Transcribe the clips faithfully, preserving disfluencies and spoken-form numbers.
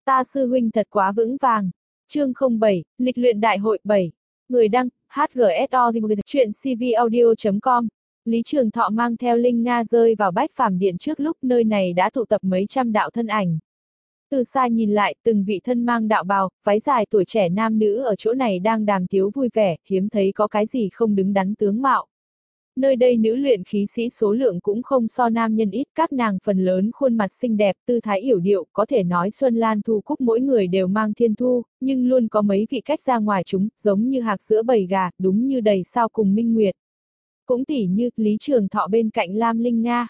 Ta sư huynh thật quá vững vàng. Chương không bảy, lịch luyện đại hội bảy. Người đăng, hát giê ét o, chuyện cvaudio chấm com. Lý Trường Thọ mang theo Linh Nga rơi vào Bách Phàm Điện trước lúc nơi này đã tụ tập mấy trăm đạo thân ảnh. Từ xa nhìn lại, từng vị thân mang đạo bào, váy dài tuổi trẻ nam nữ ở chỗ này đang đàm tiếu vui vẻ, hiếm thấy có cái gì không đứng đắn tướng mạo. Nơi đây nữ luyện khí sĩ số lượng cũng không so nam nhân ít, các nàng phần lớn khuôn mặt xinh đẹp, tư thái yểu điệu, có thể nói Xuân Lan Thu Cúc mỗi người đều mang thiên thu, nhưng luôn có mấy vị cách ra ngoài chúng, giống như hạc giữa bầy gà, đúng như đầy sao cùng minh nguyệt. Cũng tỉ như Lý Trường Thọ bên cạnh Lam Linh Nga.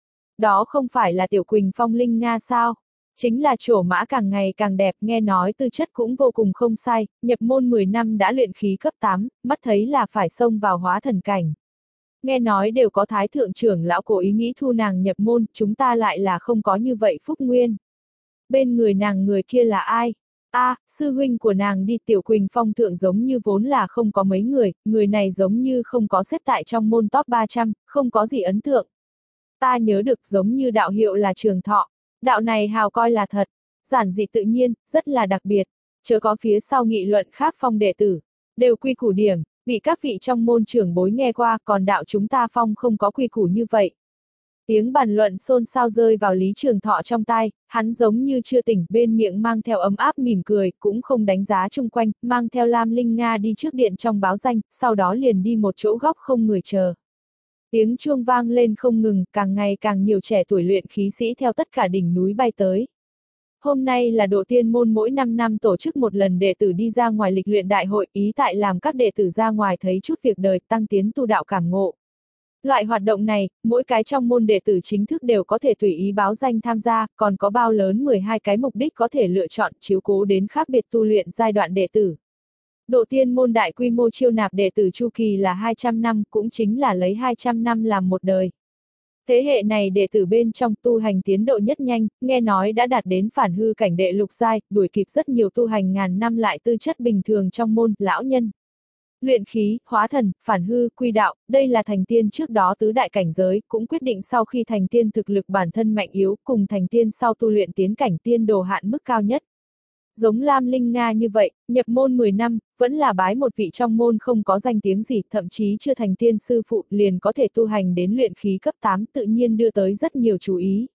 Đó không phải là Tiểu Quỳnh Phong Linh Nga sao? Chính là trổ mã càng ngày càng đẹp, nghe nói tư chất cũng vô cùng không sai, nhập môn mười năm đã luyện khí cấp tám, mắt thấy là phải xông vào hóa thần cảnh. Nghe nói đều có thái thượng trưởng lão cố ý nghĩ thu nàng nhập môn, chúng ta lại là không có như vậy phúc nguyên. Bên người nàng người kia là ai? A, à, sư huynh của nàng đi. Tiểu Quỳnh Phong thượng giống như vốn là không có mấy người, người này giống như không có xếp tại trong môn top ba trăm, không có gì ấn tượng. Ta nhớ được giống như đạo hiệu là Trường Thọ, đạo này hào coi là thật, giản dị tự nhiên, rất là đặc biệt, chớ có phía sau nghị luận khác phong đệ tử, đều quy củ điểm. Bị các vị trong môn trưởng bối nghe qua, còn đạo chúng ta phong không có quy củ như vậy. Tiếng bàn luận xôn xao rơi vào Lý Trường Thọ trong tai, hắn giống như chưa tỉnh, bên miệng mang theo ấm áp mỉm cười, cũng không đánh giá chung quanh, mang theo Lam Linh Nga đi trước điện trong báo danh, sau đó liền đi một chỗ góc không người chờ. Tiếng chuông vang lên không ngừng, càng ngày càng nhiều trẻ tuổi luyện khí sĩ theo tất cả đỉnh núi bay tới. Hôm nay là Độ Tiên môn mỗi năm năm tổ chức một lần đệ tử đi ra ngoài lịch luyện đại hội, ý tại làm các đệ tử ra ngoài thấy chút việc đời, tăng tiến tu đạo cảm ngộ. Loại hoạt động này, mỗi cái trong môn đệ tử chính thức đều có thể tùy ý báo danh tham gia, còn có bao lớn mười hai cái mục đích có thể lựa chọn, chiếu cố đến khác biệt tu luyện giai đoạn đệ tử. Độ Tiên môn đại quy mô chiêu nạp đệ tử chu kỳ là hai trăm năm, cũng chính là lấy hai trăm năm làm một đời. Thế hệ này đệ tử bên trong tu hành tiến độ nhất nhanh, nghe nói đã đạt đến phản hư cảnh đệ lục giai, đuổi kịp rất nhiều tu hành ngàn năm lại tư chất bình thường trong môn, lão nhân. Luyện khí, hóa thần, phản hư, quy đạo, đây là thành tiên trước đó tứ đại cảnh giới, cũng quyết định sau khi thành tiên thực lực bản thân mạnh yếu, cùng thành tiên sau tu luyện tiến cảnh tiên đồ hạn mức cao nhất. Giống Lam Linh Nga như vậy, nhập môn mười năm, vẫn là bái một vị trong môn không có danh tiếng gì, thậm chí chưa thành tiên sư phụ, liền có thể tu hành đến luyện khí cấp tám, tự nhiên đưa tới rất nhiều chú ý.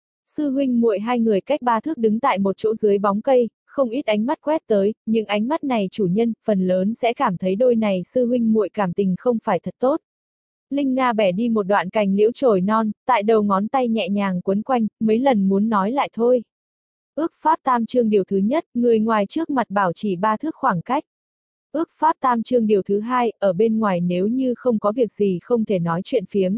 Sư huynh muội hai người cách ba thước đứng tại một chỗ dưới bóng cây, không ít ánh mắt quét tới, nhưng ánh mắt này chủ nhân, phần lớn sẽ cảm thấy đôi này sư huynh muội cảm tình không phải thật tốt. Linh Nga bẻ đi một đoạn cành liễu chồi non, tại đầu ngón tay nhẹ nhàng quấn quanh, mấy lần muốn nói lại thôi. Ước pháp tam chương điều thứ nhất, người ngoài trước mặt bảo trì ba thước khoảng cách. Ước pháp tam chương điều thứ hai, ở bên ngoài nếu như không có việc gì không thể nói chuyện phiếm.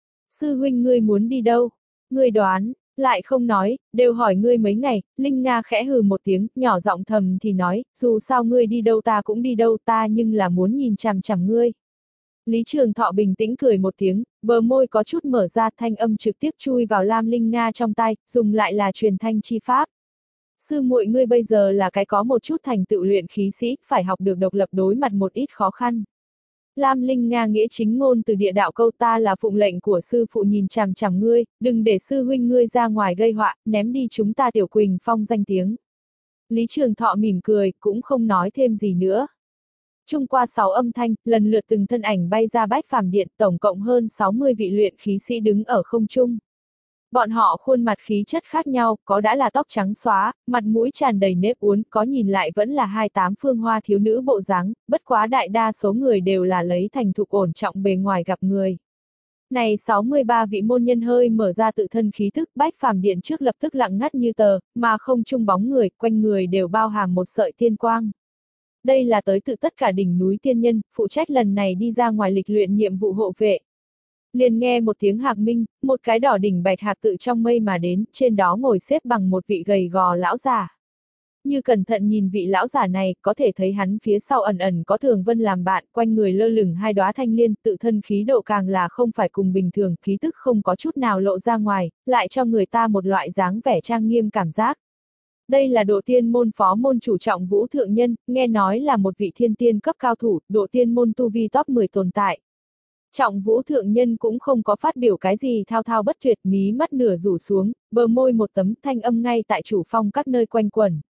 Sư huynh ngươi muốn đi đâu? Ngươi đoán, lại không nói, đều hỏi ngươi mấy ngày. Linh Nga khẽ hừ một tiếng, nhỏ giọng thầm thì nói, dù sao ngươi đi đâu ta cũng đi đâu, ta nhưng là muốn nhìn chằm chằm ngươi. Lý Trường Thọ bình tĩnh cười một tiếng, bờ môi có chút mở ra, thanh âm trực tiếp chui vào Lam Linh Nga trong tai, dùng lại là truyền thanh chi pháp. Sư muội ngươi bây giờ là cái có một chút thành tựu luyện khí sĩ, phải học được độc lập đối mặt một ít khó khăn. Lam Linh Nga nghĩa chính ngôn từ địa đạo câu, ta là phụng lệnh của sư phụ nhìn chằm chằm ngươi, đừng để sư huynh ngươi ra ngoài gây họa, ném đi chúng ta Tiểu Quỳnh Phong danh tiếng. Lý Trường Thọ mỉm cười, cũng không nói thêm gì nữa. Trung qua sáu âm thanh, lần lượt từng thân ảnh bay ra Bách Phàm Điện, tổng cộng hơn sáu mươi vị luyện khí sĩ đứng ở không trung. Bọn họ khuôn mặt khí chất khác nhau, có đã là tóc trắng xóa, mặt mũi tràn đầy nếp uốn, có nhìn lại vẫn là hai tám phương hoa thiếu nữ bộ dáng, bất quá đại đa số người đều là lấy thành thục ổn trọng bề ngoài gặp người. Này sáu mươi ba vị môn nhân hơi mở ra tự thân khí thức, Bách Phàm Điện trước lập tức lặng ngắt như tờ, mà không chung bóng người, quanh người đều bao hàm một sợi tiên quang. Đây là tới tự tất cả đỉnh núi tiên nhân, phụ trách lần này đi ra ngoài lịch luyện nhiệm vụ hộ vệ. Liền nghe một tiếng hạc minh, một cái đỏ đỉnh bạch hạc tự trong mây mà đến, trên đó ngồi xếp bằng một vị gầy gò lão già. Như cẩn thận nhìn vị lão già này, có thể thấy hắn phía sau ẩn ẩn có Thường Vân làm bạn, quanh người lơ lửng hai đóa thanh liên, tự thân khí độ càng là không phải cùng bình thường, khí tức không có chút nào lộ ra ngoài, lại cho người ta một loại dáng vẻ trang nghiêm cảm giác. Đây là Độ Tiên môn phó môn chủ Trọng Vũ thượng nhân, nghe nói là một vị thiên tiên cấp cao thủ, Độ Tiên môn tu vi top mười tồn tại. Trọng Vũ thượng nhân cũng không có phát biểu cái gì thao thao bất tuyệt, mí mắt nửa rủ xuống, bờ môi một tấm, thanh âm ngay tại chủ phong các nơi quanh quẩn.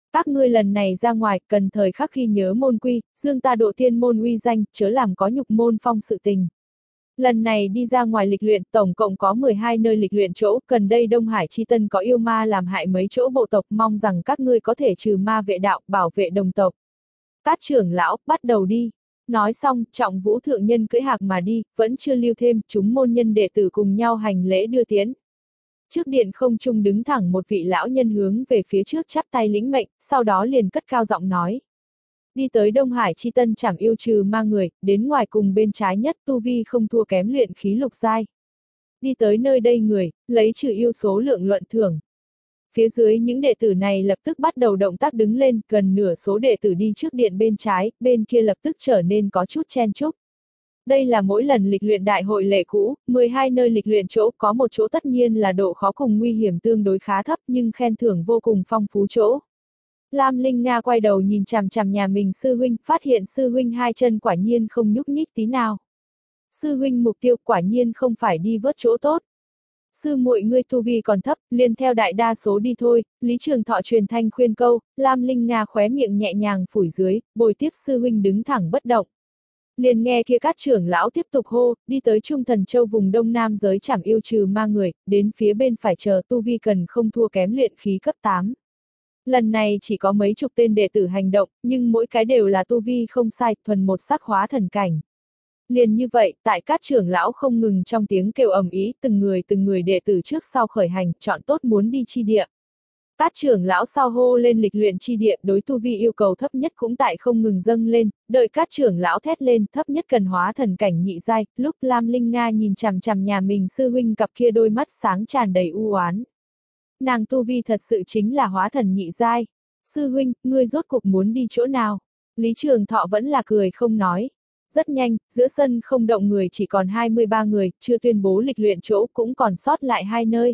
Các ngươi lần này ra ngoài, cần thời khắc khi nhớ môn quy, dương ta độ tiên môn uy danh, chớ làm có nhục môn phong sự tình. Lần này đi ra ngoài lịch luyện, tổng cộng có mười hai nơi lịch luyện chỗ, gần đây Đông Hải Chi Tân có yêu ma làm hại mấy chỗ bộ tộc, mong rằng các ngươi có thể trừ ma vệ đạo, bảo vệ đồng tộc. Các trưởng lão, bắt đầu đi. Nói xong, Trọng Vũ thượng nhân cưỡi hạc mà đi, vẫn chưa lưu thêm, chúng môn nhân đệ tử cùng nhau hành lễ đưa tiến. Trước điện không trung đứng thẳng một vị lão nhân hướng về phía trước chắp tay lĩnh mệnh, sau đó liền cất cao giọng nói. Đi tới Đông Hải Chi Tân chảm yêu trừ ma người, đến ngoài cùng bên trái nhất tu vi không thua kém luyện khí lục giai. Đi tới nơi đây người, lấy trừ yêu số lượng luận thưởng. Phía dưới những đệ tử này lập tức bắt đầu động tác đứng lên, gần nửa số đệ tử đi trước điện bên trái, bên kia lập tức trở nên có chút chen chúc. Đây là mỗi lần lịch luyện đại hội lệ cũ, mười hai nơi lịch luyện chỗ, có một chỗ tất nhiên là độ khó cùng nguy hiểm tương đối khá thấp nhưng khen thưởng vô cùng phong phú chỗ. Lam Linh Nga quay đầu nhìn chằm chằm nhà mình sư huynh, phát hiện sư huynh hai chân quả nhiên không nhúc nhích tí nào. Sư huynh mục tiêu quả nhiên không phải đi vớt chỗ tốt. Sư muội ngươi tu vi còn thấp, liền theo đại đa số đi thôi, Lý Trường Thọ truyền thanh khuyên câu, Lam Linh Nga khóe miệng nhẹ nhàng phủi dưới, bồi tiếp sư huynh đứng thẳng bất động. Liền nghe kia các trưởng lão tiếp tục hô, đi tới Trung Thần Châu vùng Đông Nam giới chảm yêu trừ ma người, đến phía bên phải chờ tu vi cần không thua kém luyện khí cấp tám. Lần này chỉ có mấy chục tên đệ tử hành động, nhưng mỗi cái đều là tu vi không sai, thuần một sắc hóa thần cảnh. Liền như vậy, tại các trưởng lão không ngừng trong tiếng kêu ầm ĩ, từng người từng người đệ tử trước sau khởi hành, chọn tốt muốn đi chi địa. Các trưởng lão sau hô lên lịch luyện chi địa, đối tu vi yêu cầu thấp nhất cũng tại không ngừng dâng lên, đợi các trưởng lão thét lên, thấp nhất cần hóa thần cảnh nhị giai, lúc Lam Linh Nga nhìn chằm chằm nhà mình sư huynh cặp kia đôi mắt sáng tràn đầy u oán. Nàng tu vi thật sự chính là hóa thần nhị giai. Sư huynh, ngươi rốt cuộc muốn đi chỗ nào? Lý Trường Thọ vẫn là cười không nói. Rất nhanh, giữa sân không động người chỉ còn hai mươi ba người, chưa tuyên bố lịch luyện chỗ cũng còn sót lại hai nơi.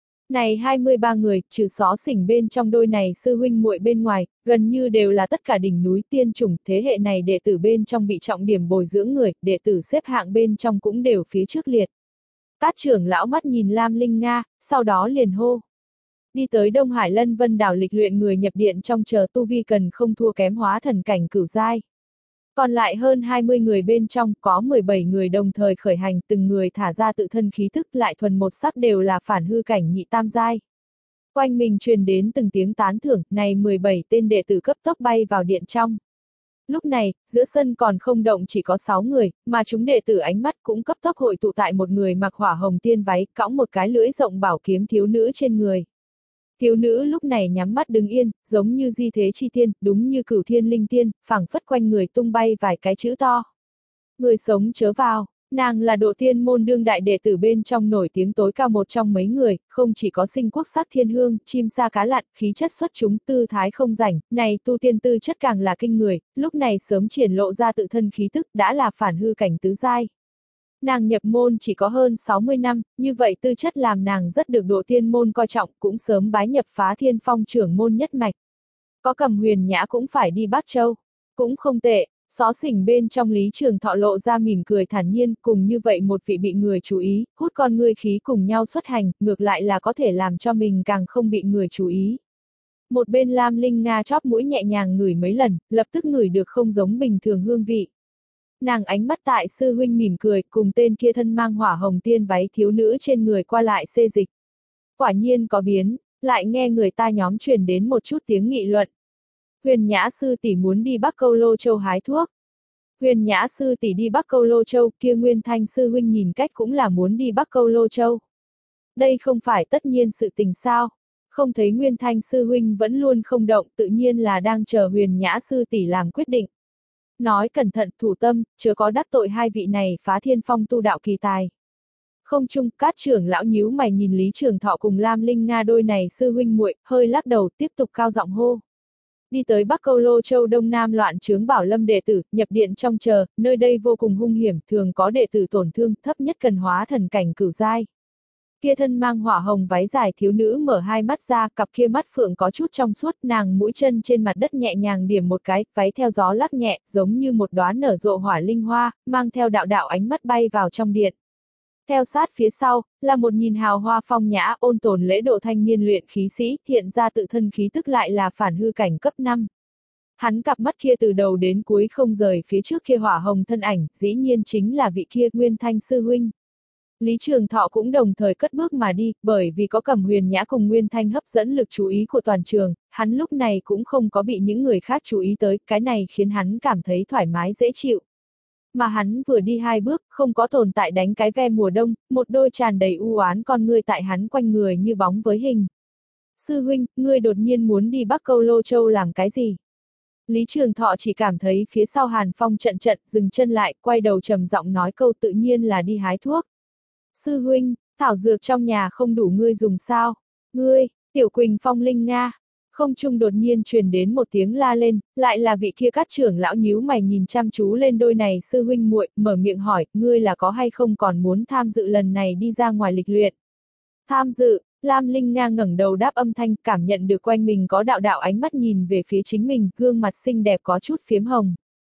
Này hai mươi ba người, trừ xó xỉnh bên trong đôi này sư huynh muội bên ngoài, gần như đều là tất cả đỉnh núi tiên chủng, thế hệ này đệ tử bên trong bị trọng điểm bồi dưỡng người, đệ tử xếp hạng bên trong cũng đều phía trước liệt. Các trưởng lão mắt nhìn Lam Linh Nga, sau đó liền hô. Đi tới Đông Hải Lân Vân đảo lịch luyện người nhập điện trong chờ tu vi cần không thua kém hóa thần cảnh cửu giai. Còn lại hơn hai mươi người bên trong, có mười bảy người đồng thời khởi hành, từng người thả ra tự thân khí thức lại thuần một sắc đều là phản hư cảnh nhị tam giai. Quanh mình truyền đến từng tiếng tán thưởng, này mười bảy tên đệ tử cấp tốc bay vào điện trong. Lúc này, giữa sân còn không động chỉ có sáu người, mà chúng đệ tử ánh mắt cũng cấp tốc hội tụ tại một người mặc hỏa hồng tiên váy, cõng một cái lưỡi rộng bảo kiếm thiếu nữ trên người. Thiếu nữ lúc này nhắm mắt đứng yên, giống như di thế chi tiên, đúng như cửu thiên linh tiên, phảng phất quanh người tung bay vài cái chữ to. Người sống chớ vào, nàng là độ tiên môn đương đại đệ tử bên trong nổi tiếng tối cao một trong mấy người, không chỉ có sinh quốc sắc thiên hương, chim sa cá lặn, khí chất xuất chúng, tư thái không rảnh, này tu tiên tư chất càng là kinh người, lúc này sớm triển lộ ra tự thân khí tức đã là phản hư cảnh tứ giai. Nàng nhập môn chỉ có hơn sáu mươi năm, như vậy tư chất làm nàng rất được độ tiên môn coi trọng, cũng sớm bái nhập phá thiên phong trưởng môn nhất mạch. Có Cầm Huyền Nhã cũng phải đi Bắc Châu. Cũng không tệ, xó xỉnh bên trong Lý Trường Thọ lộ ra mỉm cười thản nhiên, cùng như vậy một vị bị người chú ý, hút con ngươi khí cùng nhau xuất hành, ngược lại là có thể làm cho mình càng không bị người chú ý. Một bên Lam Linh Nga chóp mũi nhẹ nhàng ngửi mấy lần, lập tức ngửi được không giống bình thường hương vị. Nàng ánh mắt tại sư huynh mỉm cười, cùng tên kia thân mang hỏa hồng tiên váy thiếu nữ trên người qua lại xê dịch. Quả nhiên có biến, lại nghe người ta nhóm truyền đến một chút tiếng nghị luận. Huyền Nhã sư tỷ muốn đi Bắc Câu Lô Châu hái thuốc. Huyền Nhã sư tỷ đi Bắc Câu Lô Châu, kia Nguyên Thanh sư huynh nhìn cách cũng là muốn đi Bắc Câu Lô Châu. Đây không phải tất nhiên sự tình sao? Không thấy Nguyên Thanh sư huynh vẫn luôn không động, tự nhiên là đang chờ Huyền Nhã sư tỷ làm quyết định. Nói cẩn thận, thủ tâm, chớ có đắc tội hai vị này phá thiên phong tu đạo kỳ tài. Không chung, các trưởng lão nhíu mày nhìn Lý Trường Thọ cùng Lam Linh Nga đôi này sư huynh muội, hơi lắc đầu, tiếp tục cao giọng hô. Đi tới Bắc Câu Lô Châu Đông Nam loạn chướng Bảo Lâm đệ tử, nhập điện trong chờ, nơi đây vô cùng hung hiểm, thường có đệ tử tổn thương, thấp nhất cần hóa thần cảnh cửu giai. Kia thân mang hỏa hồng váy dài thiếu nữ mở hai mắt ra, cặp kia mắt phượng có chút trong suốt, nàng mũi chân trên mặt đất nhẹ nhàng điểm một cái, váy theo gió lắc nhẹ, giống như một đóa nở rộ hỏa linh hoa, mang theo đạo đạo ánh mắt bay vào trong điện. Theo sát phía sau, là một nhìn hào hoa phong nhã ôn tồn lễ độ thanh niên luyện khí sĩ, hiện ra tự thân khí tức lại là phản hư cảnh cấp năm. Hắn cặp mắt kia từ đầu đến cuối không rời phía trước kia hỏa hồng thân ảnh, dĩ nhiên chính là vị kia Nguyên Thanh sư huynh. Lý Trường Thọ cũng đồng thời cất bước mà đi, bởi vì có Cẩm Huyền Nhã cùng Nguyên Thanh hấp dẫn lực chú ý của toàn trường, hắn lúc này cũng không có bị những người khác chú ý tới, cái này khiến hắn cảm thấy thoải mái dễ chịu. Mà hắn vừa đi hai bước, không có tồn tại đánh cái ve mùa đông, một đôi tràn đầy u oán con ngươi tại hắn quanh người như bóng với hình. Sư huynh, ngươi đột nhiên muốn đi Bắc Câu Lô Châu làm cái gì? Lý Trường Thọ chỉ cảm thấy phía sau Hàn Phong trận trận, dừng chân lại, quay đầu trầm giọng nói câu tự nhiên là đi hái thuốc. Sư huynh, thảo dược trong nhà không đủ ngươi dùng sao? Ngươi, Tiểu Quỳnh Phong Linh Nga. Không trung đột nhiên truyền đến một tiếng la lên, lại là vị kia Cát trưởng lão nhíu mày nhìn chăm chú lên đôi này sư huynh muội, mở miệng hỏi, ngươi là có hay không còn muốn tham dự lần này đi ra ngoài lịch luyện? Tham dự, Lam Linh Nga ngẩng đầu đáp âm thanh, cảm nhận được quanh mình có đạo đạo ánh mắt nhìn về phía chính mình, gương mặt xinh đẹp có chút phiếm hồng.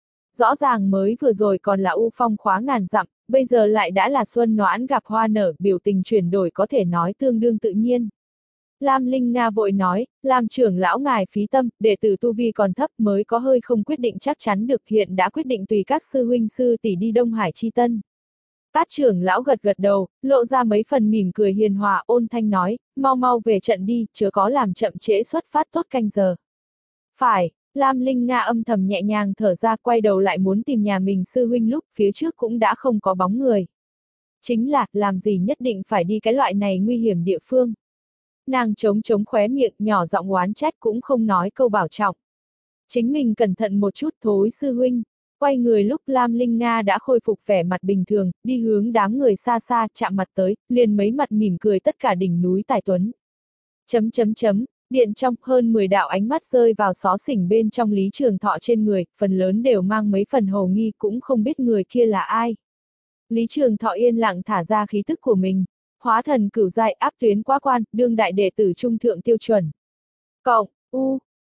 Rõ ràng mới vừa rồi còn là u phong khóa ngàn dặm, bây giờ lại đã là xuân noãn gặp hoa nở, biểu tình chuyển đổi có thể nói tương đương tự nhiên. Lam Linh Nga vội nói, làm trưởng lão ngài phí tâm, đệ tử tu vi còn thấp mới có hơi không quyết định chắc chắn được, hiện đã quyết định tùy các sư huynh sư tỷ đi Đông Hải Chi Tân. Cát trưởng lão gật gật đầu, lộ ra mấy phần mỉm cười hiền hòa, ôn thanh nói, mau mau về trận đi, chớ có làm chậm trễ xuất phát tốt canh giờ. Phải, Lam Linh Nga âm thầm nhẹ nhàng thở ra, quay đầu lại muốn tìm nhà mình sư huynh lúc phía trước cũng đã không có bóng người. Chính là, làm gì nhất định phải đi cái loại này nguy hiểm địa phương. Nàng chống chống khóe miệng, nhỏ giọng oán trách cũng không nói câu bảo trọng. Chính mình cẩn thận một chút thối sư huynh. Quay người lúc Lam Linh Nga đã khôi phục vẻ mặt bình thường, đi hướng đám người xa xa, chạm mặt tới, liền mấy mặt mỉm cười tất cả đỉnh núi Tài Tuấn. Chấm chấm chấm, điện trong hơn mười đạo ánh mắt rơi vào xó xỉnh bên trong Lý Trường Thọ trên người, phần lớn đều mang mấy phần hồ nghi, cũng không biết người kia là ai. Lý Trường Thọ yên lặng thả ra khí tức của mình. Hóa thần cửu giai áp tuyến quá quan, đương đại đệ tử trung thượng tiêu chuẩn. Cộng, u,